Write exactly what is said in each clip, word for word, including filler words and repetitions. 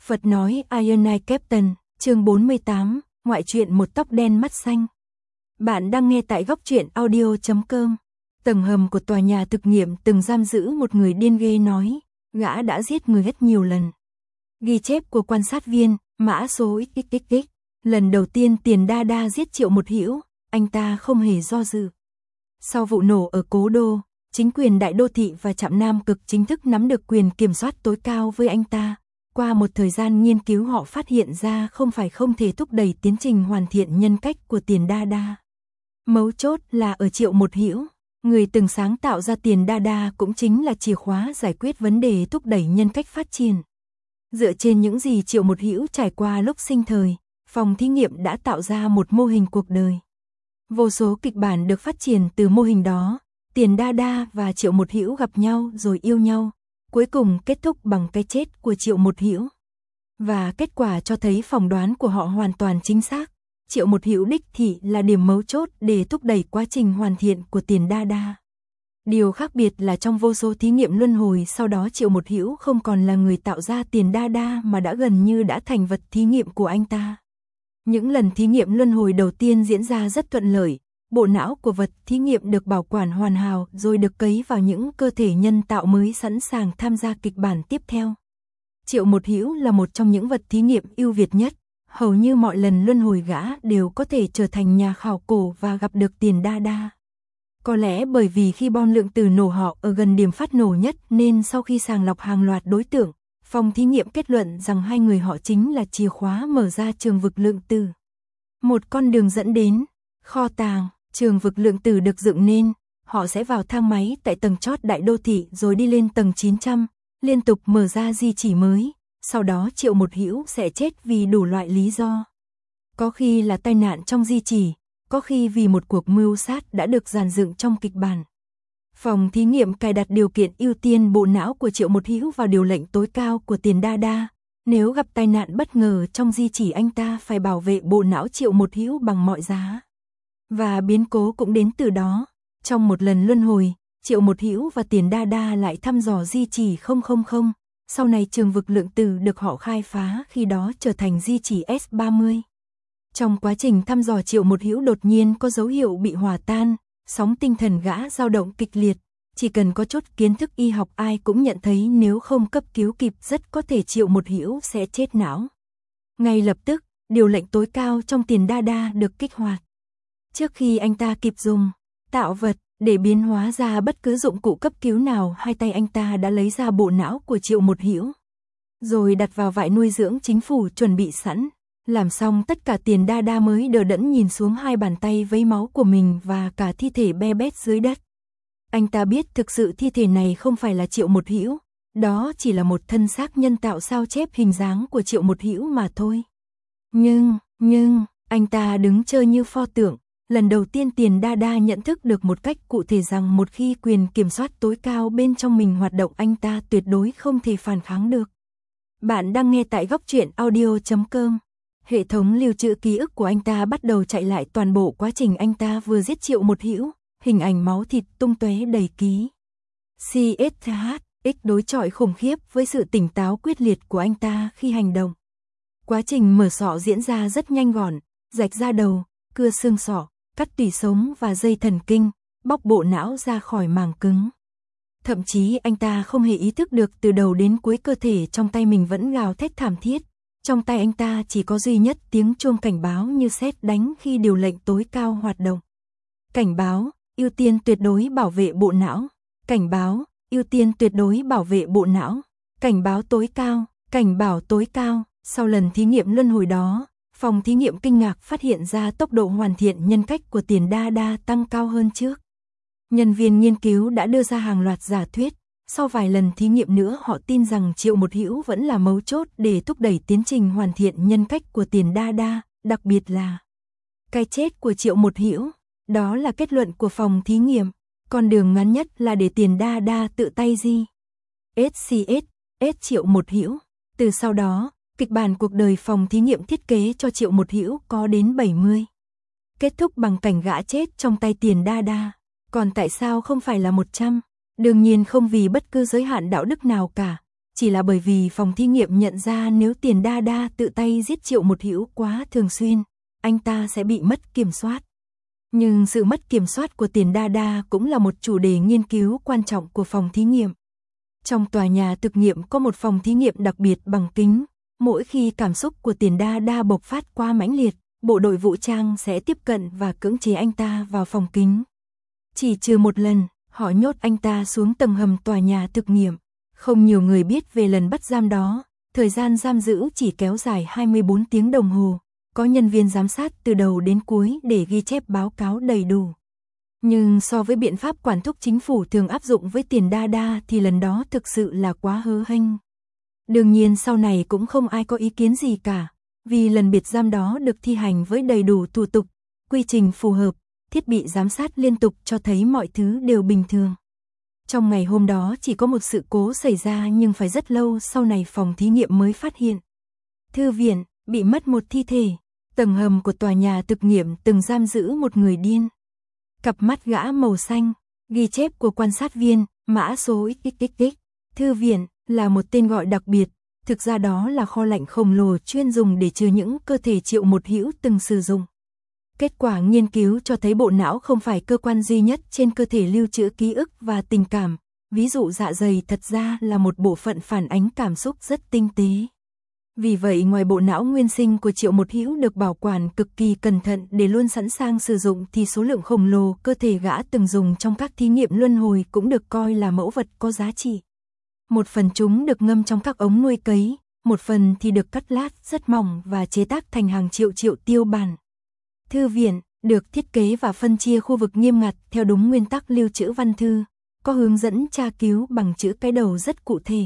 Phật nói Iron Eye Captain, chương bốn mươi tám, ngoại truyện một tóc đen mắt xanh. Bạn đang nghe tại góc truyện audio chấm com. Tầng hầm của tòa nhà thực nghiệm từng giam giữ một người điên ghê nói, gã đã giết người rất nhiều lần. Ghi chép của quan sát viên, mã số xê xê xê. Lần đầu tiên Tiền Đa Đa giết Triệu Một Hữu, anh ta không hề do dự. Sau vụ nổ ở Cố Đô, chính quyền đại đô thị và trạm Nam Cực chính thức nắm được quyền kiểm soát tối cao với anh ta. Qua một thời gian nghiên cứu họ phát hiện ra không phải không thể thúc đẩy tiến trình hoàn thiện nhân cách của Tiền Đa Đa. Mấu chốt là ở Triệu Một Hữu, người từng sáng tạo ra Tiền Đa Đa cũng chính là chìa khóa giải quyết vấn đề thúc đẩy nhân cách phát triển. Dựa trên những gì Triệu Một Hữu trải qua lúc sinh thời, phòng thí nghiệm đã tạo ra một mô hình cuộc đời. Vô số kịch bản được phát triển từ mô hình đó, Tiền Đa Đa và Triệu Một Hữu gặp nhau rồi yêu nhau, cuối cùng kết thúc bằng cái chết của Triệu Một Hữu. Và kết quả cho thấy phỏng đoán của họ hoàn toàn chính xác, Triệu Một Hữu đích thị là điểm mấu chốt để thúc đẩy quá trình hoàn thiện của Tiền Đa Đa. Điều khác biệt là trong vô số thí nghiệm luân hồi sau đó Triệu Một Hữu không còn là người tạo ra Tiền Đa Đa mà đã gần như đã thành vật thí nghiệm của anh ta. Những lần thí nghiệm luân hồi đầu tiên diễn ra rất thuận lợi, bộ não của vật thí nghiệm được bảo quản hoàn hảo rồi được cấy vào những cơ thể nhân tạo mới sẵn sàng tham gia kịch bản tiếp theo. Triệu Một Hữu là một trong những vật thí nghiệm ưu việt nhất, hầu như mọi lần luân hồi gã đều có thể trở thành nhà khảo cổ và gặp được Tiền Đa Đa. Có lẽ bởi vì khi bom lượng tử nổ họ ở gần điểm phát nổ nhất nên sau khi sàng lọc hàng loạt đối tượng, phòng thí nghiệm kết luận rằng hai người họ chính là chìa khóa mở ra trường vực lượng tử. Một con đường dẫn đến kho tàng, trường vực lượng tử được dựng nên, họ sẽ vào thang máy tại tầng chót đại đô thị rồi đi lên tầng chín trăm, liên tục mở ra di chỉ mới, sau đó Triệu Một Hữu sẽ chết vì đủ loại lý do. Có khi là tai nạn trong di chỉ, có khi vì một cuộc mưu sát đã được dàn dựng trong kịch bản. Phòng thí nghiệm cài đặt điều kiện ưu tiên bộ não của Triệu Một Hữu vào điều lệnh tối cao của Tiền Đa Đa. Nếu gặp tai nạn bất ngờ trong di chỉ anh ta phải bảo vệ bộ não Triệu Một Hữu bằng mọi giá. Và biến cố cũng đến từ đó. Trong một lần luân hồi, Triệu Một Hữu và Tiền Đa Đa lại thăm dò di chỉ không không không. Sau này trường vực lượng tử được họ khai phá khi đó trở thành di chỉ S ba mươi. Trong quá trình thăm dò Triệu Một Hữu đột nhiên có dấu hiệu bị hòa tan, sóng tinh thần gã dao động kịch liệt. Chỉ cần có chút kiến thức y học ai cũng nhận thấy nếu không cấp cứu kịp rất có thể Triệu Một Hữu sẽ chết não. Ngay lập tức, điều lệnh tối cao trong Tiền Đa Đa được kích hoạt. Trước khi anh ta kịp dùng tạo vật để biến hóa ra bất cứ dụng cụ cấp cứu nào, hai tay anh ta đã lấy ra bộ não của Triệu Một Hữu, rồi đặt vào vại nuôi dưỡng chính phủ chuẩn bị sẵn. Làm xong tất cả Tiền Đa Đa mới đờ đẫn nhìn xuống hai bàn tay vấy máu của mình và cả thi thể be bét dưới đất. Anh ta biết thực sự thi thể này không phải là Triệu Một Hữu, đó chỉ là một thân xác nhân tạo sao chép hình dáng của Triệu Một Hữu mà thôi. Nhưng, nhưng, anh ta đứng chơi như pho tượng. Lần đầu tiên Tiền Đa Đa nhận thức được một cách cụ thể rằng một khi quyền kiểm soát tối cao bên trong mình hoạt động anh ta tuyệt đối không thể phản kháng được. Bạn đang nghe tại góc truyện audio chấm com. Hệ thống lưu trữ ký ức của anh ta bắt đầu chạy lại toàn bộ quá trình anh ta vừa giết Triệu Một Hữu, hình ảnh máu thịt tung tóe đầy ký. xê ét hát ích đối chọi khủng khiếp với sự tỉnh táo quyết liệt của anh ta khi hành động. Quá trình mở sọ diễn ra rất nhanh gọn, rạch da đầu, cưa xương sọ, cắt tủy sống và dây thần kinh, bóc bộ não ra khỏi màng cứng. Thậm chí anh ta không hề ý thức được từ đầu đến cuối cơ thể trong tay mình vẫn gào thét thảm thiết. Trong tay anh ta chỉ có duy nhất tiếng chuông cảnh báo như sét đánh khi điều lệnh tối cao hoạt động. Cảnh báo, ưu tiên tuyệt đối bảo vệ bộ não. Cảnh báo, ưu tiên tuyệt đối bảo vệ bộ não. Cảnh báo tối cao, cảnh báo tối cao. Sau lần thí nghiệm luân hồi đó, phòng thí nghiệm kinh ngạc phát hiện ra tốc độ hoàn thiện nhân cách của Tiền Đa Đa tăng cao hơn trước. Nhân viên nghiên cứu đã đưa ra hàng loạt giả thuyết. Sau vài lần thí nghiệm nữa họ tin rằng Triệu Một Hữu vẫn là mấu chốt để thúc đẩy tiến trình hoàn thiện nhân cách của Tiền Đa Đa, đặc biệt là cái chết của Triệu Một Hữu. Đó là kết luận của phòng thí nghiệm. Con đường ngắn nhất là để Tiền Đa Đa tự tay di ét xê ét, S Triệu Một Hữu. Từ sau đó, kịch bản cuộc đời phòng thí nghiệm thiết kế cho Triệu Một Hữu có đến bảy mươi. Kết thúc bằng cảnh gã chết trong tay Tiền Đa Đa. Còn tại sao không phải là một trăm? Đương nhiên không vì bất cứ giới hạn đạo đức nào cả, chỉ là bởi vì phòng thí nghiệm nhận ra nếu Tiền Đa Đa tự tay giết Triệu Một Hữu quá thường xuyên, anh ta sẽ bị mất kiểm soát. Nhưng sự mất kiểm soát của Tiền Đa Đa cũng là một chủ đề nghiên cứu quan trọng của phòng thí nghiệm. Trong tòa nhà thực nghiệm có một phòng thí nghiệm đặc biệt bằng kính, mỗi khi cảm xúc của Tiền Đa Đa bộc phát quá mãnh liệt, bộ đội vũ trang sẽ tiếp cận và cưỡng chế anh ta vào phòng kính. Chỉ trừ một lần, họ nhốt anh ta xuống tầng hầm tòa nhà thực nghiệm. Không nhiều người biết về lần bắt giam đó, thời gian giam giữ chỉ kéo dài hai mươi bốn tiếng đồng hồ, có nhân viên giám sát từ đầu đến cuối để ghi chép báo cáo đầy đủ. Nhưng so với biện pháp quản thúc chính phủ thường áp dụng với Tiền Đa Đa thì lần đó thực sự là quá hớ hênh. Đương nhiên sau này cũng không ai có ý kiến gì cả, vì lần biệt giam đó được thi hành với đầy đủ thủ tục, quy trình phù hợp, thiết bị giám sát liên tục cho thấy mọi thứ đều bình thường. Trong ngày hôm đó chỉ có một sự cố xảy ra nhưng phải rất lâu sau này phòng thí nghiệm mới phát hiện. Thư viện bị mất một thi thể, tầng hầm của tòa nhà thực nghiệm từng giam giữ một người điên. Cặp mắt gã màu xanh, ghi chép của quan sát viên, mã số xê xê xê. Thư viện là một tên gọi đặc biệt, thực ra đó là kho lạnh khổng lồ chuyên dùng để chứa những cơ thể Triệu Một Hữu từng sử dụng. Kết quả nghiên cứu cho thấy bộ não không phải cơ quan duy nhất trên cơ thể lưu trữ ký ức và tình cảm, ví dụ dạ dày thật ra là một bộ phận phản ánh cảm xúc rất tinh tế. Vì vậy ngoài bộ não nguyên sinh của Triệu Một Hữu được bảo quản cực kỳ cẩn thận để luôn sẵn sàng sử dụng thì số lượng khổng lồ cơ thể gã từng dùng trong các thí nghiệm luân hồi cũng được coi là mẫu vật có giá trị. Một phần chúng được ngâm trong các ống nuôi cấy, một phần thì được cắt lát rất mỏng và chế tác thành hàng triệu triệu tiêu bản. Thư viện được thiết kế và phân chia khu vực nghiêm ngặt theo đúng nguyên tắc lưu trữ văn thư, có hướng dẫn tra cứu bằng chữ cái đầu rất cụ thể.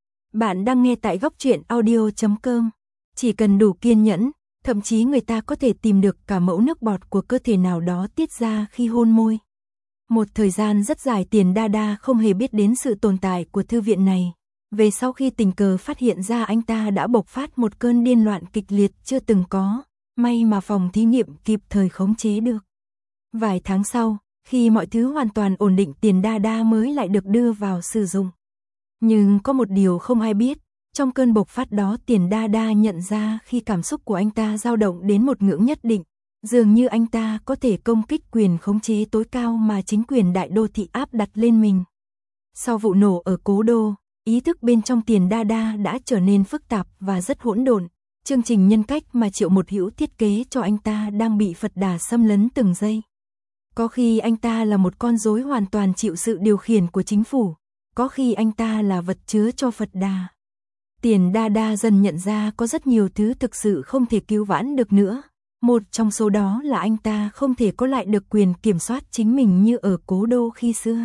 Bạn đang nghe tại góc truyện audio chấm com. Chỉ cần đủ kiên nhẫn, thậm chí người ta có thể tìm được cả mẫu nước bọt của cơ thể nào đó tiết ra khi hôn môi. Một thời gian rất dài Tiền Đa Đa không hề biết đến sự tồn tại của thư viện này. Về sau khi tình cờ phát hiện ra anh ta đã bộc phát một cơn điên loạn kịch liệt chưa từng có, may mà phòng thí nghiệm kịp thời khống chế được. Vài tháng sau, khi mọi thứ hoàn toàn ổn định Tiền Đa Đa mới lại được đưa vào sử dụng. Nhưng có một điều không ai biết, trong cơn bộc phát đó Tiền Đa Đa nhận ra khi cảm xúc của anh ta dao động đến một ngưỡng nhất định, dường như anh ta có thể công kích quyền khống chế tối cao mà chính quyền đại đô thị áp đặt lên mình. Sau vụ nổ ở Cố Đô, ý thức bên trong Tiền Đa Đa đã trở nên phức tạp và rất hỗn độn. Chương trình nhân cách mà Triệu Một Hữu thiết kế cho anh ta đang bị Phật Đà xâm lấn từng giây. Có khi anh ta là một con rối hoàn toàn chịu sự điều khiển của chính phủ, có khi anh ta là vật chứa cho Phật Đà. Tiền Đa Đa dần nhận ra có rất nhiều thứ thực sự không thể cứu vãn được nữa. Một trong số đó là anh ta không thể có lại được quyền kiểm soát chính mình như ở Cố Đô khi xưa.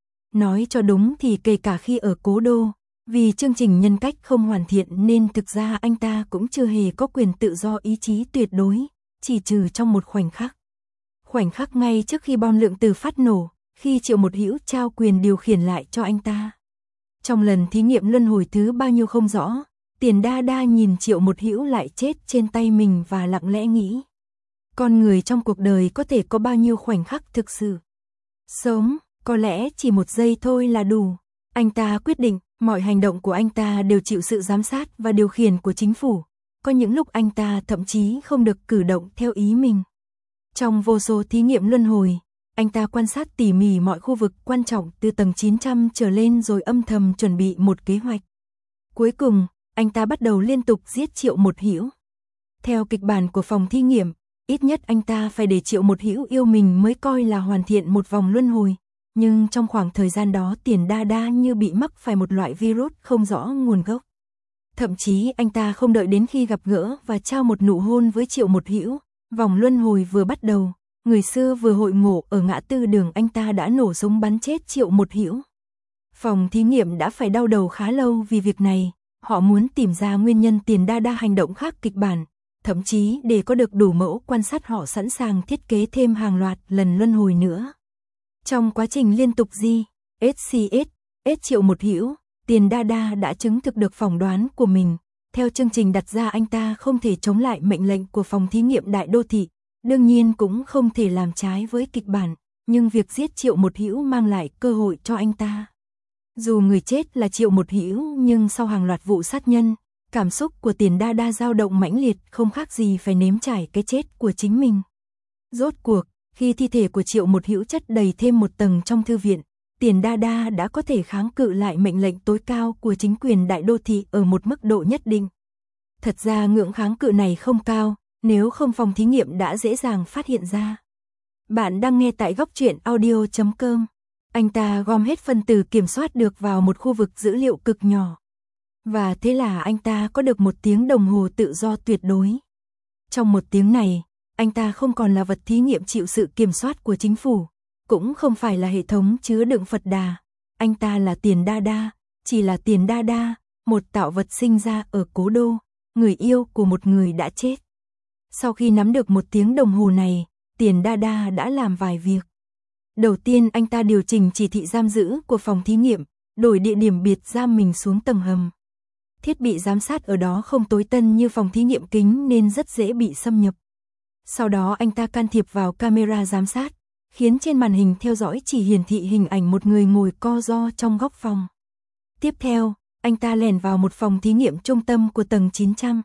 Nói cho đúng thì kể cả khi ở Cố Đô, vì chương trình nhân cách không hoàn thiện nên thực ra anh ta cũng chưa hề có quyền tự do ý chí tuyệt đối, chỉ trừ trong một khoảnh khắc. Khoảnh khắc ngay trước khi bom lượng tử phát nổ, khi Triệu Một Hữu trao quyền điều khiển lại cho anh ta. Trong lần thí nghiệm luân hồi thứ bao nhiêu không rõ, Tiền Đa Đa nhìn Triệu Một Hữu lại chết trên tay mình và lặng lẽ nghĩ. Con người trong cuộc đời có thể có bao nhiêu khoảnh khắc thực sự sống, có lẽ chỉ một giây thôi là đủ. Anh ta quyết định, mọi hành động của anh ta đều chịu sự giám sát và điều khiển của chính phủ. Có những lúc anh ta thậm chí không được cử động theo ý mình. Trong vô số thí nghiệm luân hồi, anh ta quan sát tỉ mỉ mọi khu vực quan trọng từ tầng chín trăm trở lên rồi âm thầm chuẩn bị một kế hoạch. Cuối cùng, anh ta bắt đầu liên tục giết Triệu Một Hữu. Theo kịch bản của phòng thí nghiệm, ít nhất anh ta phải để Triệu Một Hữu yêu mình mới coi là hoàn thiện một vòng luân hồi. Nhưng trong khoảng thời gian đó Tiền Đa Đa như bị mắc phải một loại virus không rõ nguồn gốc. Thậm chí anh ta không đợi đến khi gặp gỡ và trao một nụ hôn với Triệu Một Hữu, vòng luân hồi vừa bắt đầu, người xưa vừa hội ngộ ở ngã tư đường anh ta đã nổ súng bắn chết Triệu Một Hữu. Phòng thí nghiệm đã phải đau đầu khá lâu vì việc này, họ muốn tìm ra nguyên nhân Tiền Đa Đa hành động khác kịch bản, thậm chí để có được đủ mẫu quan sát họ sẵn sàng thiết kế thêm hàng loạt lần luân hồi nữa. Trong quá trình liên tục G, S C S, S Triệu Một Hữu, Tiền Đa Đa đã chứng thực được phỏng đoán của mình. Theo chương trình đặt ra anh ta không thể chống lại mệnh lệnh của phòng thí nghiệm đại đô thị, đương nhiên cũng không thể làm trái với kịch bản, nhưng việc giết Triệu Một Hữu mang lại cơ hội cho anh ta. Dù người chết là Triệu Một Hữu nhưng sau hàng loạt vụ sát nhân, cảm xúc của Tiền Đa Đa dao động mãnh liệt không khác gì phải nếm trải cái chết của chính mình. Rốt cuộc, khi thi thể của Triệu Một Hữu chất đầy thêm một tầng trong thư viện, Tiền Đa Đa đã có thể kháng cự lại mệnh lệnh tối cao của chính quyền đại đô thị ở một mức độ nhất định. Thật ra ngưỡng kháng cự này không cao, nếu không phòng thí nghiệm đã dễ dàng phát hiện ra. Bạn đang nghe tại góc truyện audio chấm com. Anh ta gom hết phân tử kiểm soát được vào một khu vực dữ liệu cực nhỏ. Và thế là anh ta có được một tiếng đồng hồ tự do tuyệt đối. Trong một tiếng này, anh ta không còn là vật thí nghiệm chịu sự kiểm soát của chính phủ, cũng không phải là hệ thống chứa đựng Phật Đà. Anh ta là Tiền Đa Đa, chỉ là Tiền Đa Đa, một tạo vật sinh ra ở cố đô, người yêu của một người đã chết. Sau khi nắm được một tiếng đồng hồ này, Tiền Đa Đa đã làm vài việc. Đầu tiên anh ta điều chỉnh chỉ thị giam giữ của phòng thí nghiệm, đổi địa điểm biệt giam mình xuống tầng hầm. Thiết bị giám sát ở đó không tối tân như phòng thí nghiệm kính nên rất dễ bị xâm nhập. Sau đó anh ta can thiệp vào camera giám sát, khiến trên màn hình theo dõi chỉ hiển thị hình ảnh một người ngồi co ro trong góc phòng. Tiếp theo, anh ta lẻn vào một phòng thí nghiệm trung tâm của tầng chín trăm.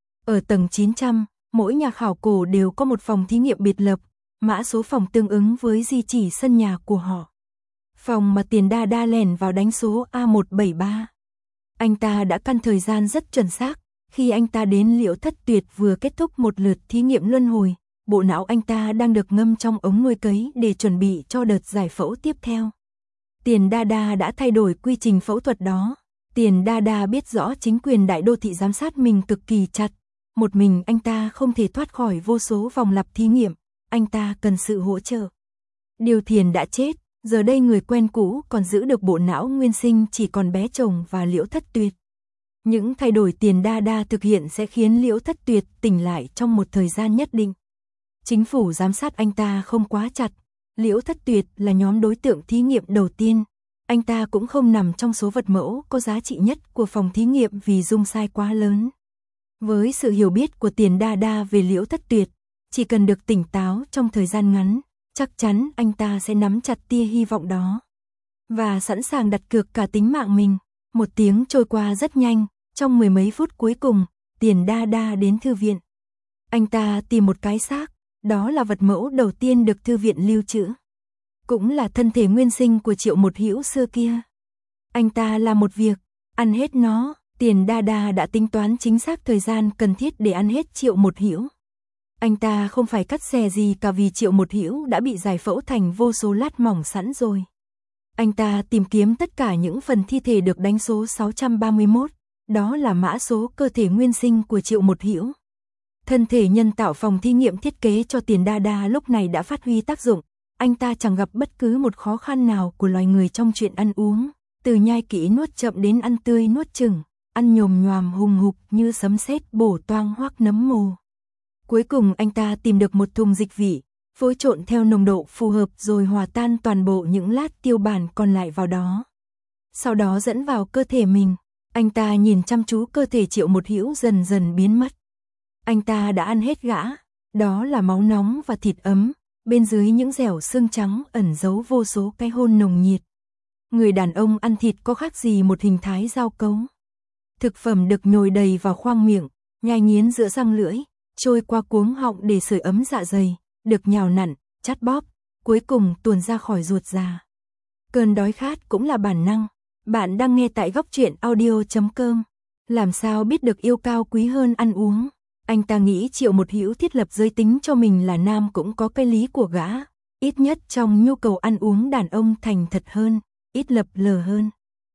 Ở tầng chín trăm, mỗi nhà khảo cổ đều có một phòng thí nghiệm biệt lập, mã số phòng tương ứng với di chỉ sân nhà của họ. Phòng mà Tiền Đa Đa lẻn vào đánh số A một bảy ba. Anh ta đã căn thời gian rất chuẩn xác, khi anh ta đến Liễu Thất Tuyệt vừa kết thúc một lượt thí nghiệm luân hồi, bộ não anh ta đang được ngâm trong ống nuôi cấy để chuẩn bị cho đợt giải phẫu tiếp theo. Tiền Đa Đa đã thay đổi quy trình phẫu thuật đó. Tiền Đa Đa biết rõ chính quyền đại đô thị giám sát mình cực kỳ chặt, một mình anh ta không thể thoát khỏi vô số vòng lặp thí nghiệm, anh ta cần sự hỗ trợ. Điều Thiền đã chết, giờ đây người quen cũ còn giữ được bộ não nguyên sinh chỉ còn bé chồng và Liễu Thất Tuyệt. Những thay đổi Tiền Đa Đa thực hiện sẽ khiến Liễu Thất Tuyệt tỉnh lại trong một thời gian nhất định. Chính phủ giám sát anh ta không quá chặt, Liễu Thất Tuyệt là nhóm đối tượng thí nghiệm đầu tiên, anh ta cũng không nằm trong số vật mẫu có giá trị nhất của phòng thí nghiệm vì dung sai quá lớn. Với sự hiểu biết của Tiền Đa Đa về Liễu Thất Tuyệt, chỉ cần được tỉnh táo trong thời gian ngắn, chắc chắn anh ta sẽ nắm chặt tia hy vọng đó. Và sẵn sàng đặt cược cả tính mạng mình. Một tiếng trôi qua rất nhanh, trong mười mấy phút cuối cùng, Tiền Đa Đa đến thư viện. Anh ta tìm một cái xác, đó là vật mẫu đầu tiên được thư viện lưu trữ. Cũng là thân thể nguyên sinh của Triệu Một Hữu xưa kia. Anh ta làm một việc, ăn hết nó. Tiền Đa Đa đã tính toán chính xác thời gian cần thiết để ăn hết Triệu Một Hữu. Anh ta không phải cắt xẻ gì cả vì Triệu Một Hữu đã bị giải phẫu thành vô số lát mỏng sẵn rồi. Anh ta tìm kiếm tất cả những phần thi thể được đánh số sáu trăm ba mươi mốt, đó là mã số cơ thể nguyên sinh của Triệu Một Hữu. Thân thể nhân tạo phòng thí nghiệm thiết kế cho Tiền Đa Đa lúc này đã phát huy tác dụng, anh ta chẳng gặp bất cứ một khó khăn nào của loài người trong chuyện ăn uống, từ nhai kỹ nuốt chậm đến ăn tươi nuốt chừng, ăn nhồm nhoàm hùng hục như sấm sét bổ toang hoắc nấm mồ. Cuối cùng anh ta tìm được một thùng dịch vị, phối trộn theo nồng độ phù hợp rồi hòa tan toàn bộ những lát tiêu bản còn lại vào đó. Sau đó dẫn vào cơ thể mình, anh ta nhìn chăm chú cơ thể Triệu Một Hữu dần dần biến mất. Anh ta đã ăn hết gã, đó là máu nóng và thịt ấm, bên dưới những dẻo xương trắng ẩn giấu vô số cái hôn nồng nhiệt. Người đàn ông ăn thịt có khác gì một hình thái dao cấu. Thực phẩm được nhồi đầy vào khoang miệng, nhai nghiến giữa răng lưỡi, trôi qua cuống họng để sưởi ấm dạ dày, được nhào nặn, chát bóp, cuối cùng tuôn ra khỏi ruột già. Cơn đói khát cũng là bản năng. Bạn đang nghe tại góc truyện audio chấm com. Làm sao biết được yêu cao quý hơn ăn uống? Anh ta nghĩ Triệu Một Hữu thiết lập giới tính cho mình là nam cũng có cái lý của gã, ít nhất trong nhu cầu ăn uống đàn ông thành thật hơn, ít lập lờ hơn.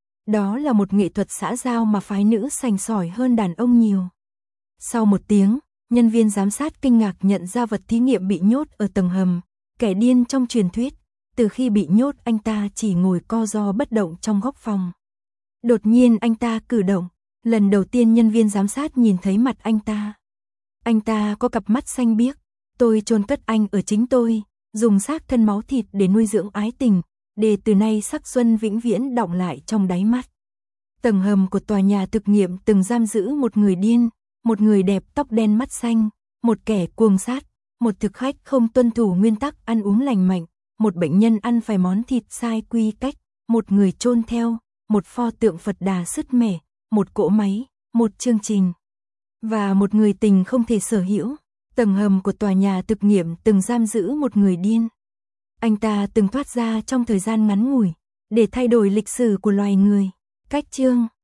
Đó là một nghệ thuật xã giao mà phái nữ sành sỏi hơn đàn ông nhiều. Sau một tiếng, nhân viên giám sát kinh ngạc nhận ra vật thí nghiệm bị nhốt ở tầng hầm, kẻ điên trong truyền thuyết. Từ khi bị nhốt anh ta chỉ ngồi co ro bất động trong góc phòng. Đột nhiên anh ta cử động, lần đầu tiên nhân viên giám sát nhìn thấy mặt anh ta. Anh ta có cặp mắt xanh biếc, tôi chôn cất anh ở chính tôi, dùng xác thân máu thịt để nuôi dưỡng ái tình, để từ nay sắc xuân vĩnh viễn đọng lại trong đáy mắt. Tầng hầm của tòa nhà thực nghiệm từng giam giữ một người điên, một người đẹp tóc đen mắt xanh, một kẻ cuồng sát, một thực khách không tuân thủ nguyên tắc ăn uống lành mạnh, một bệnh nhân ăn phải món thịt sai quy cách, một người chôn theo, một pho tượng Phật Đà sứt mẻ, một cỗ máy, một chương trình và một người tình không thể sở hữu. Tầng hầm của tòa nhà thực nghiệm từng giam giữ một người điên. Anh ta từng thoát ra trong thời gian ngắn ngủi để thay đổi lịch sử của loài người. Cách chương